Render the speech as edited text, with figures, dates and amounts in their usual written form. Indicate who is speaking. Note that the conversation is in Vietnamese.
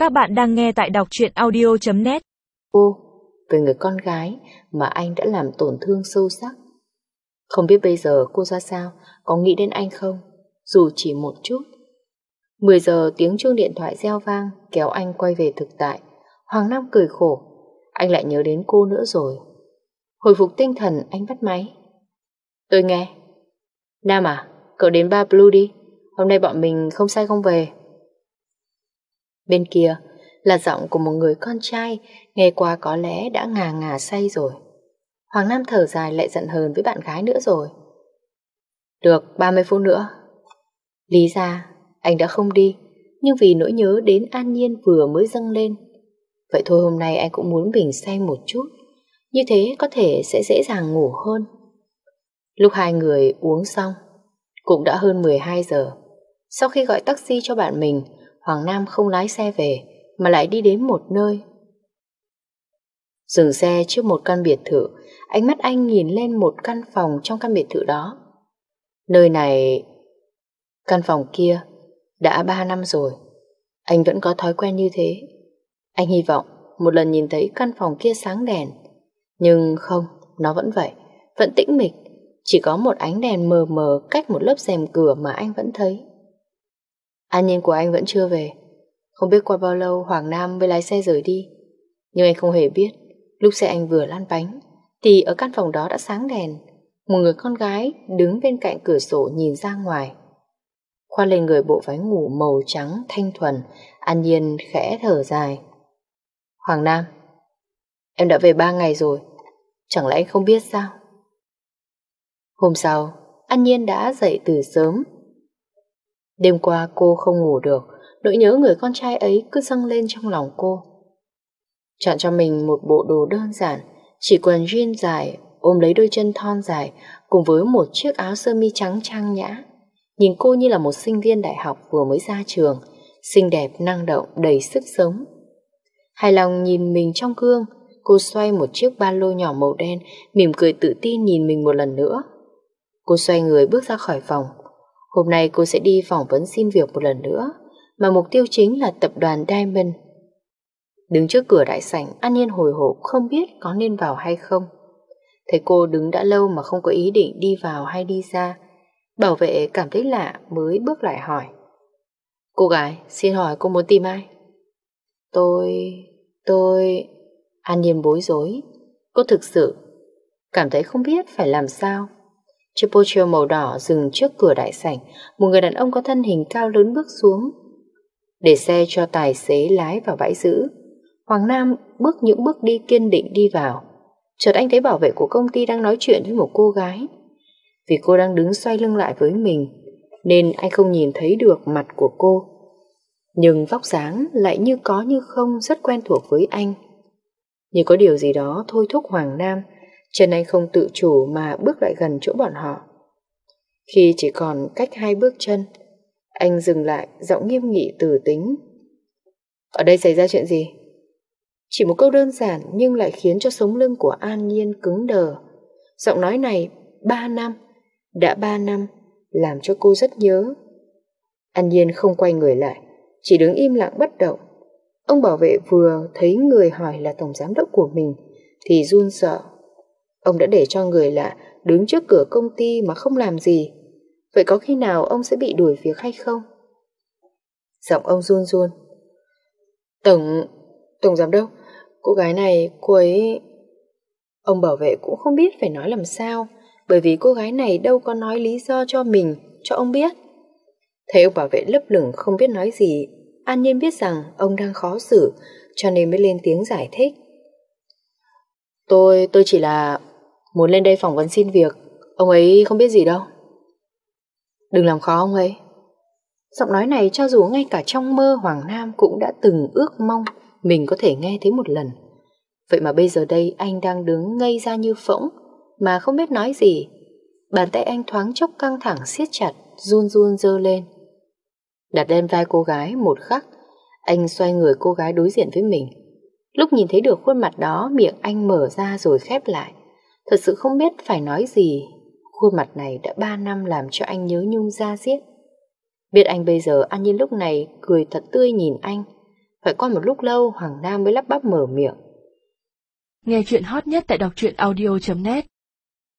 Speaker 1: Các bạn đang nghe tại đọc truyện audio.net.
Speaker 2: Cô, về người con gái mà anh đã làm tổn thương sâu sắc. Không biết bây giờ cô ra sao, có nghĩ đến anh không, dù chỉ một chút. 10 giờ tiếng chuông điện thoại reo vang, kéo anh quay về thực tại. Hoàng Nam cười khổ, anh lại nhớ đến cô nữa rồi. Hồi phục tinh thần, anh bắt máy. Tôi nghe. Nam à, cậu đến bar Blue đi, hôm nay bọn mình không say không về. Bên kia là giọng của một người con trai, nghe qua có lẽ đã ngà ngà say rồi. Hoàng Nam thở dài, lại giận hờn với bạn gái nữa rồi. Được 30 phút nữa. Lý ra anh đã không đi, nhưng vì nỗi nhớ đến An Nhiên vừa mới dâng lên. Vậy thôi hôm nay anh cũng muốn mình say một chút, như thế có thể sẽ dễ dàng ngủ hơn. Lúc hai người uống xong, cũng đã hơn 12 giờ. Sau khi gọi taxi cho bạn mình, Hoàng Nam không lái xe về mà lại đi đến một nơi. Dừng xe trước một căn biệt thự, ánh mắt anh nhìn lên một căn phòng trong căn biệt thự đó. Nơi này, căn phòng kia đã 3 năm rồi, anh vẫn có thói quen như thế. Anh hy vọng một lần nhìn thấy căn phòng kia sáng đèn, nhưng không, nó vẫn vậy, vẫn tĩnh mịch, chỉ có một ánh đèn mờ mờ cách một lớp rèm cửa mà anh vẫn thấy. An Nhiên của anh vẫn chưa về. Không biết qua bao lâu Hoàng Nam mới lái xe rời đi. Nhưng anh không hề biết, lúc xe anh vừa lăn bánh thì ở căn phòng đó đã sáng đèn. Một người con gái đứng bên cạnh cửa sổ nhìn ra ngoài. Khoác lên người bộ váy ngủ màu trắng thanh thuần, An Nhiên khẽ thở dài. Hoàng Nam, em đã về 3 ngày rồi, chẳng lẽ anh không biết sao? Hôm sau, An Nhiên đã dậy từ sớm. Đêm qua cô không ngủ được, nỗi nhớ người con trai ấy cứ dâng lên trong lòng cô. Chọn cho mình một bộ đồ đơn giản, chỉ quần jean dài, ôm lấy đôi chân thon dài, cùng với một chiếc áo sơ mi trắng trang nhã. Nhìn cô như là một sinh viên đại học vừa mới ra trường, xinh đẹp, năng động, đầy sức sống. Hài lòng nhìn mình trong gương, cô xoay một chiếc ba lô nhỏ màu đen, mỉm cười tự tin nhìn mình một lần nữa. Cô xoay người bước ra khỏi phòng. Hôm nay cô sẽ đi phỏng vấn xin việc một lần nữa, mà mục tiêu chính là tập đoàn Diamond. Đứng trước cửa đại sảnh, An Nhiên hồi hộp không biết có nên vào hay không. Thấy cô đứng đã lâu mà không có ý định đi vào hay đi ra, bảo vệ cảm thấy lạ mới bước lại hỏi. Cô gái, xin hỏi cô muốn tìm ai? Tôi... An Nhiên bối rối. Cô thực sự cảm thấy không biết phải làm sao. Chiếc Porsche màu đỏ dừng trước cửa đại sảnh, một người đàn ông có thân hình cao lớn bước xuống, để xe cho tài xế lái vào bãi giữ. Hoàng Nam bước những bước đi kiên định đi vào. Chợt anh thấy bảo vệ của công ty đang nói chuyện với một cô gái. Vì cô đang đứng xoay lưng lại với mình, nên anh không nhìn thấy được mặt của cô. Nhưng vóc dáng lại như có như không, rất quen thuộc với anh. Như có điều gì đó thôi thúc Hoàng Nam, chân anh không tự chủ mà bước lại gần chỗ bọn họ. Khi chỉ còn cách 2 bước chân, anh dừng lại, giọng nghiêm nghị từ tính. Ở đây xảy ra chuyện gì? Chỉ một câu đơn giản nhưng lại khiến cho sống lưng của An Nhiên cứng đờ. Giọng nói này 3 năm, đã 3 năm, làm cho cô rất nhớ. An Nhiên không quay người lại, chỉ đứng im lặng bất động. Ông bảo vệ vừa thấy người hỏi là tổng giám đốc của mình thì run sợ. Ông đã để cho người lạ đứng trước cửa công ty mà không làm gì. Vậy có khi nào ông sẽ bị đuổi việc hay không? Giọng ông run run. Tổng giám đốc, cô gái này, cô ấy... Ông bảo vệ cũng không biết phải nói làm sao, bởi vì cô gái này đâu có nói lý do cho mình, cho ông biết. Thấy ông bảo vệ lấp lửng không biết nói gì, An Nhiên biết rằng ông đang khó xử, cho nên mới lên tiếng giải thích. Tôi chỉ là muốn lên đây phỏng vấn xin việc, ông ấy không biết gì đâu. Đừng làm khó ông ấy. Giọng nói này cho dù ngay cả trong mơ Hoàng Nam cũng đã từng ước mong mình có thể nghe thấy một lần. Vậy mà bây giờ đây anh đang đứng ngây ra như phỗng mà không biết nói gì. Bàn tay anh thoáng chốc căng thẳng siết chặt, run run giơ lên. Đặt lên vai cô gái một khắc, anh xoay người cô gái đối diện với mình. Lúc nhìn thấy được khuôn mặt đó, miệng anh mở ra rồi khép lại. Thật sự không biết phải nói gì. Khuôn mặt này đã 3 năm làm cho anh nhớ nhung da diết. Biết anh bây giờ, An Nhiên lúc này cười thật tươi nhìn anh. Phải qua một lúc lâu Hoàng Nam mới lắp bắp mở miệng.
Speaker 1: Nghe chuyện hot nhất tại đọc truyện audio.net